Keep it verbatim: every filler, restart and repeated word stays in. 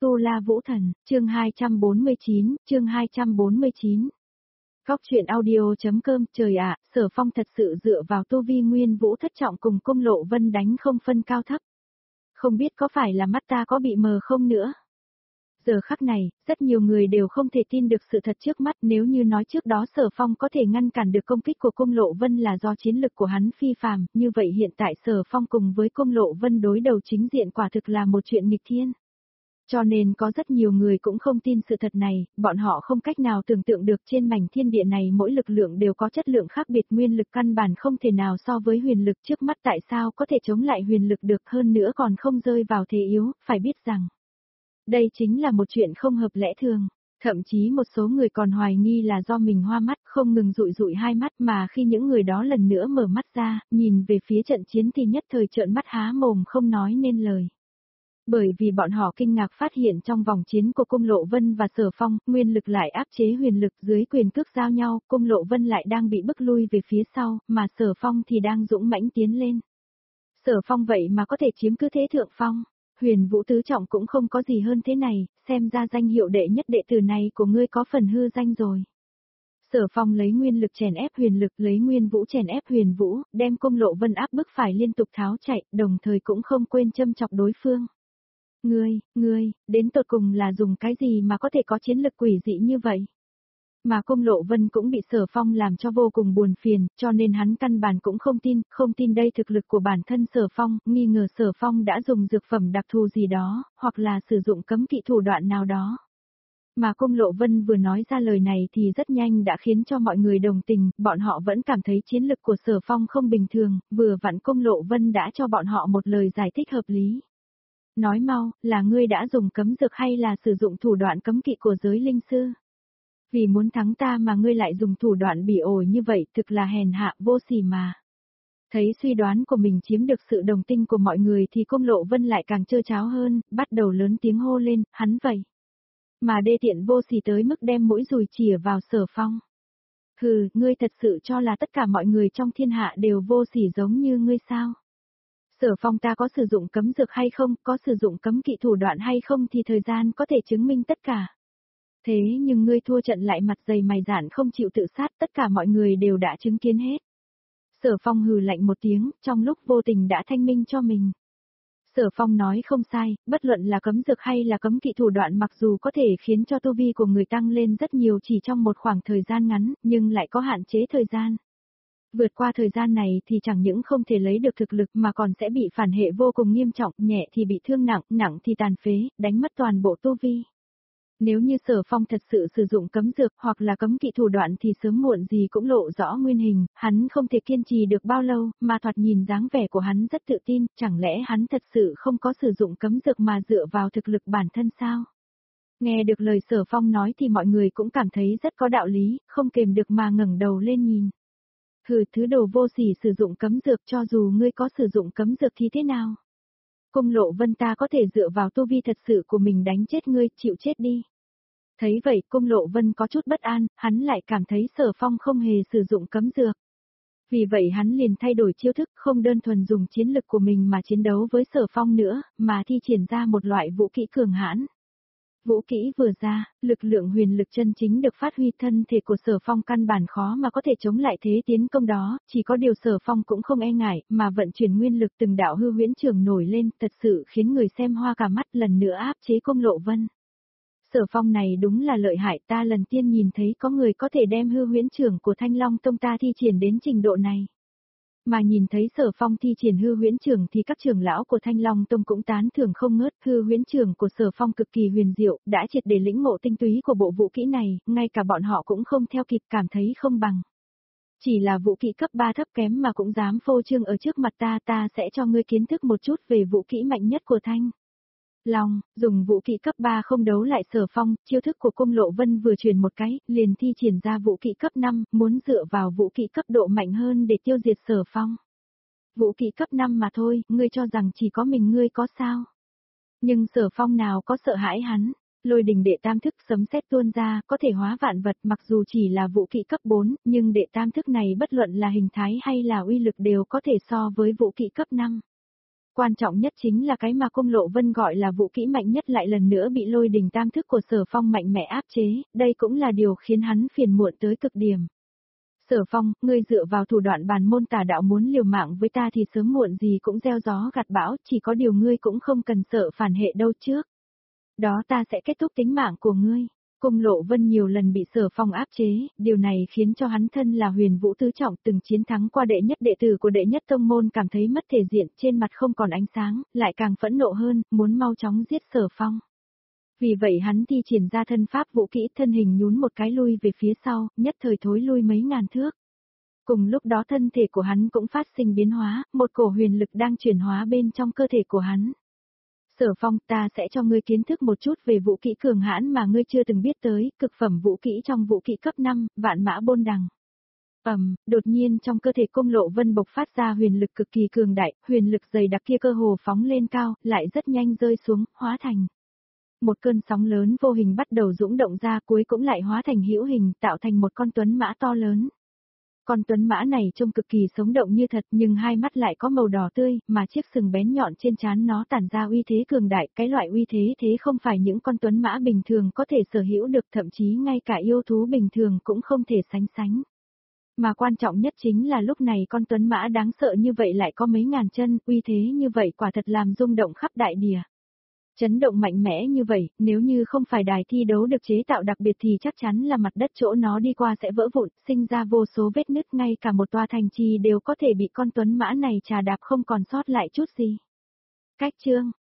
Tu La Vũ Thần, chương hai trăm bốn mươi chín, chương hai trăm bốn mươi chín. Góc truyện audio.com, trời ạ, Sở Phong thật sự dựa vào tu vi nguyên vũ thất trọng cùng Cung Lộ Vân đánh không phân cao thấp. Không biết có phải là mắt ta có bị mờ không nữa. Giờ khắc này, rất nhiều người đều không thể tin được sự thật trước mắt, nếu như nói trước đó Sở Phong có thể ngăn cản được công kích của Cung Lộ Vân là do chiến lực của hắn phi phàm, như vậy hiện tại Sở Phong cùng với Cung Lộ Vân đối đầu chính diện quả thực là một chuyện nghịch thiên. Cho nên có rất nhiều người cũng không tin sự thật này, bọn họ không cách nào tưởng tượng được trên mảnh thiên địa này mỗi lực lượng đều có chất lượng khác biệt, nguyên lực căn bản không thể nào so với huyền lực, trước mắt tại sao có thể chống lại huyền lực được, hơn nữa còn không rơi vào thế yếu, phải biết rằng đây chính là một chuyện không hợp lẽ thường. Thậm chí một số người còn hoài nghi là do mình hoa mắt, không ngừng dụi dụi hai mắt, mà khi những người đó lần nữa mở mắt ra, nhìn về phía trận chiến thì nhất thời trợn mắt há mồm không nói nên lời. Bởi vì bọn họ kinh ngạc phát hiện trong vòng chiến của Cung Lộ Vân và Sở Phong, nguyên lực lại áp chế huyền lực, dưới quyền cước giao nhau, Cung Lộ Vân lại đang bị bức lui về phía sau, mà Sở Phong thì đang dũng mãnh tiến lên. Sở Phong vậy mà có thể chiếm cứ thế thượng phong, huyền vũ tứ trọng cũng không có gì hơn thế này, xem ra danh hiệu đệ nhất đệ tử này của ngươi có phần hư danh rồi. Sở Phong lấy nguyên lực chèn ép huyền lực, lấy nguyên vũ chèn ép huyền vũ, đem Cung Lộ Vân áp bức phải liên tục tháo chạy, đồng thời cũng không quên châm chọc đối phương. Ngươi, ngươi, đến tột cùng là dùng cái gì mà có thể có chiến lực quỷ dị như vậy? Mà Cung Lộ Vân cũng bị Sở Phong làm cho vô cùng buồn phiền, cho nên hắn căn bản cũng không tin, không tin đây thực lực của bản thân Sở Phong, nghi ngờ Sở Phong đã dùng dược phẩm đặc thù gì đó, hoặc là sử dụng cấm kỵ thủ đoạn nào đó. Mà Cung Lộ Vân vừa nói ra lời này thì rất nhanh đã khiến cho mọi người đồng tình, bọn họ vẫn cảm thấy chiến lực của Sở Phong không bình thường, vừa vặn Cung Lộ Vân đã cho bọn họ một lời giải thích hợp lý. Nói mau, là ngươi đã dùng cấm dược hay là sử dụng thủ đoạn cấm kỵ của giới linh sư? Vì muốn thắng ta mà ngươi lại dùng thủ đoạn bỉ ổi như vậy, thực là hèn hạ vô sỉ mà. Thấy suy đoán của mình chiếm được sự đồng tình của mọi người thì Cung Lộ Vân lại càng trơ tráo hơn, bắt đầu lớn tiếng hô lên, hắn vậy. Mà đê tiện vô sỉ tới mức đem mũi dùi chìa vào Sở Phong. Hừ, ngươi thật sự cho là tất cả mọi người trong thiên hạ đều vô sỉ giống như ngươi sao? Sở Phong, ta có sử dụng cấm dược hay không, có sử dụng cấm kỵ thủ đoạn hay không thì thời gian có thể chứng minh tất cả. Thế nhưng ngươi thua trận lại mặt dày mày dạn không chịu tự sát, tất cả mọi người đều đã chứng kiến hết. Sở Phong hừ lạnh một tiếng, trong lúc vô tình đã thanh minh cho mình. Sở Phong nói không sai, bất luận là cấm dược hay là cấm kỵ thủ đoạn mặc dù có thể khiến cho tu vi của người tăng lên rất nhiều chỉ trong một khoảng thời gian ngắn, nhưng lại có hạn chế thời gian. Vượt qua thời gian này thì chẳng những không thể lấy được thực lực mà còn sẽ bị phản hệ vô cùng nghiêm trọng, nhẹ thì bị thương nặng, nặng thì tàn phế, đánh mất toàn bộ tu vi. Nếu như Sở Phong thật sự sử dụng cấm dược hoặc là cấm kỵ thủ đoạn thì sớm muộn gì cũng lộ rõ nguyên hình, hắn không thể kiên trì được bao lâu, mà thoạt nhìn dáng vẻ của hắn rất tự tin, chẳng lẽ hắn thật sự không có sử dụng cấm dược mà dựa vào thực lực bản thân sao? Nghe được lời Sở Phong nói thì mọi người cũng cảm thấy rất có đạo lý, không kềm được mà ngẩng đầu lên nhìn. Hừ, thứ đồ vô sỉ sử dụng cấm dược, cho dù ngươi có sử dụng cấm dược thì thế nào? Cung Lộ Vân, ta có thể dựa vào tu vi thật sự của mình đánh chết ngươi, chịu chết đi. Thấy vậy, Cung Lộ Vân có chút bất an, hắn lại cảm thấy Sở Phong không hề sử dụng cấm dược. Vì vậy hắn liền thay đổi chiêu thức, không đơn thuần dùng chiến lực của mình mà chiến đấu với Sở Phong nữa, mà thi triển ra một loại vũ kỹ cường hãn. Vũ kỹ vừa ra, lực lượng huyền lực chân chính được phát huy, thân thể của Sở Phong căn bản khó mà có thể chống lại thế tiến công đó, chỉ có điều Sở Phong cũng không e ngại, mà vận chuyển nguyên lực từng đạo hư huyễn trường nổi lên, thật sự khiến người xem hoa cả mắt, lần nữa áp chế Cung Lộ Vân. Sở Phong này đúng là lợi hại, ta lần tiên nhìn thấy có người có thể đem hư huyễn trường của Thanh Long Tông ta thi triển đến trình độ này. Mà nhìn thấy Sở Phong thi triển hư huyễn trường thì các trưởng lão của Thanh Long Tông cũng tán thưởng không ngớt, hư huyễn trường của Sở Phong cực kỳ huyền diệu, đã triệt để lĩnh ngộ tinh túy của bộ vũ kỹ này, ngay cả bọn họ cũng không theo kịp, cảm thấy không bằng. Chỉ là vũ kỹ cấp ba thấp kém mà cũng dám phô trương ở trước mặt ta, ta sẽ cho ngươi kiến thức một chút về vũ kỹ mạnh nhất của Thanh Long, dùng vũ kỹ cấp ba không đấu lại Sở Phong, chiêu thức của Cung Lộ Vân vừa truyền một cái, liền thi triển ra vũ kỹ cấp năm, muốn dựa vào vũ kỹ cấp độ mạnh hơn để tiêu diệt Sở Phong. Vũ kỹ cấp năm mà thôi, ngươi cho rằng chỉ có mình ngươi có sao? Nhưng Sở Phong nào có sợ hãi hắn, lôi đình đệ tam thức sấm sét tuôn ra, có thể hóa vạn vật, mặc dù chỉ là vũ kỹ cấp bốn, nhưng đệ tam thức này bất luận là hình thái hay là uy lực đều có thể so với vũ kỹ cấp năm. Quan trọng nhất chính là cái mà Cung Lộ Vân gọi là vũ kỹ mạnh nhất lại lần nữa bị lôi đình tam thức của Sở Phong mạnh mẽ áp chế, đây cũng là điều khiến hắn phiền muộn tới cực điểm. Sở Phong, ngươi dựa vào thủ đoạn bàn môn tà đạo muốn liều mạng với ta thì sớm muộn gì cũng gieo gió gặt bão, chỉ có điều ngươi cũng không cần sợ phản hệ đâu trước. Đó ta sẽ kết thúc tính mạng của ngươi. Cung Lộ Vân nhiều lần bị Sở Phong áp chế, điều này khiến cho hắn thân là Huyền Vũ tứ trọng từng chiến thắng qua đệ nhất đệ tử của đệ nhất tông môn cảm thấy mất thể diện, trên mặt không còn ánh sáng, lại càng phẫn nộ hơn, muốn mau chóng giết Sở Phong. Vì vậy hắn thi triển ra thân pháp vũ kỹ, thân hình nhún một cái lui về phía sau, nhất thời thối lui mấy ngàn thước. Cùng lúc đó thân thể của hắn cũng phát sinh biến hóa, một cổ huyền lực đang chuyển hóa bên trong cơ thể của hắn. Sở Phong, ta sẽ cho ngươi kiến thức một chút về vũ kỹ cường hãn mà ngươi chưa từng biết tới, cực phẩm vũ kỹ trong vũ kỹ cấp năm, vạn mã bôn đằng. Ầm, đột nhiên trong cơ thể Cung Lộ Vân bộc phát ra huyền lực cực kỳ cường đại, huyền lực dày đặc kia cơ hồ phóng lên cao, lại rất nhanh rơi xuống, hóa thành một cơn sóng lớn vô hình bắt đầu dũng động ra, cuối cũng lại hóa thành hữu hình, tạo thành một con tuấn mã to lớn. Con tuấn mã này trông cực kỳ sống động như thật, nhưng hai mắt lại có màu đỏ tươi, mà chiếc sừng bén nhọn trên trán nó tản ra uy thế cường đại, cái loại uy thế thế không phải những con tuấn mã bình thường có thể sở hữu được, thậm chí ngay cả yêu thú bình thường cũng không thể sánh sánh. Mà quan trọng nhất chính là lúc này con tuấn mã đáng sợ như vậy lại có mấy ngàn chân, uy thế như vậy quả thật làm rung động khắp đại địa. Chấn động mạnh mẽ như vậy, nếu như không phải đài thi đấu được chế tạo đặc biệt thì chắc chắn là mặt đất chỗ nó đi qua sẽ vỡ vụn, sinh ra vô số vết nứt, ngay cả một tòa thành trì đều có thể bị con tuấn mã này trà đạp không còn sót lại chút gì. Cách chương